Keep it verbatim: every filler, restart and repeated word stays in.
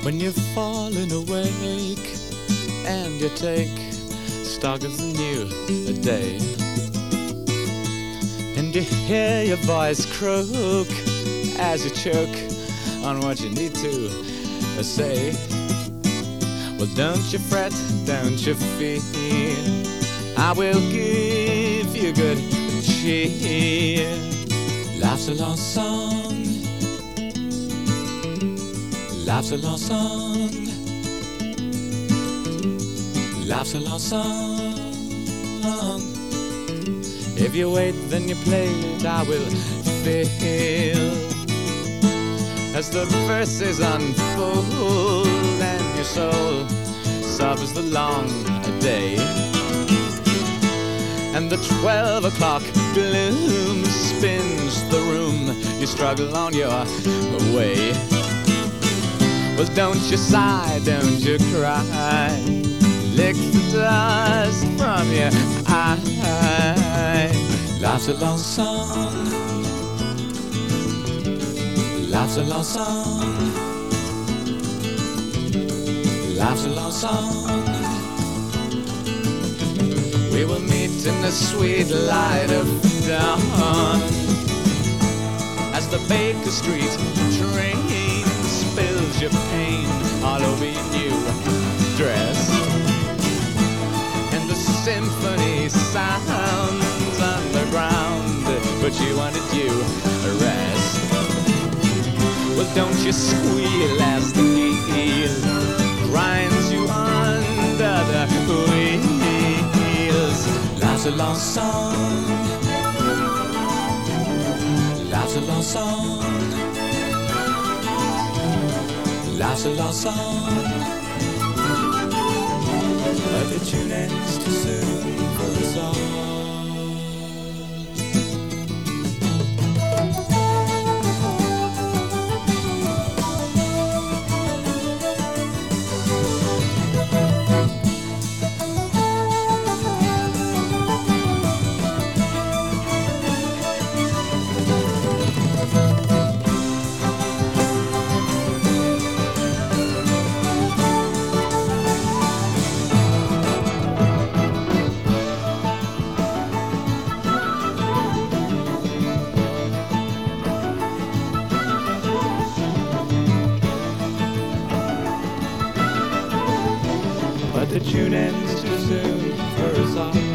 When you've fallen awake and you take stock of the new day, and you hear your voice croak as you choke on what you need to say. Well, don't you fret, don't you fear, I will give you good cheer. Life's a long song, life's a long song, life's a long song. If you wait, then you play it, I will feel as the verses unfold and your soul suffers the long day. And the twelve o'clock gloom spins the room, you struggle on your way. Well, don't you sigh, don't you cry, lick the dust from your eye. Life's a long song, life's a long song, life's a long song. We will meet in the sweet light of dawn as the Baker Street train spills your pain all over your new dress, and the symphony sounds underground, but you wanted you a rest. Well, don't you squeal as the heel grinds you under the wheels. Life's a long song, life's a long song, life's a long song, but the tune ends too soon for us all. The tune ends too soon for us all.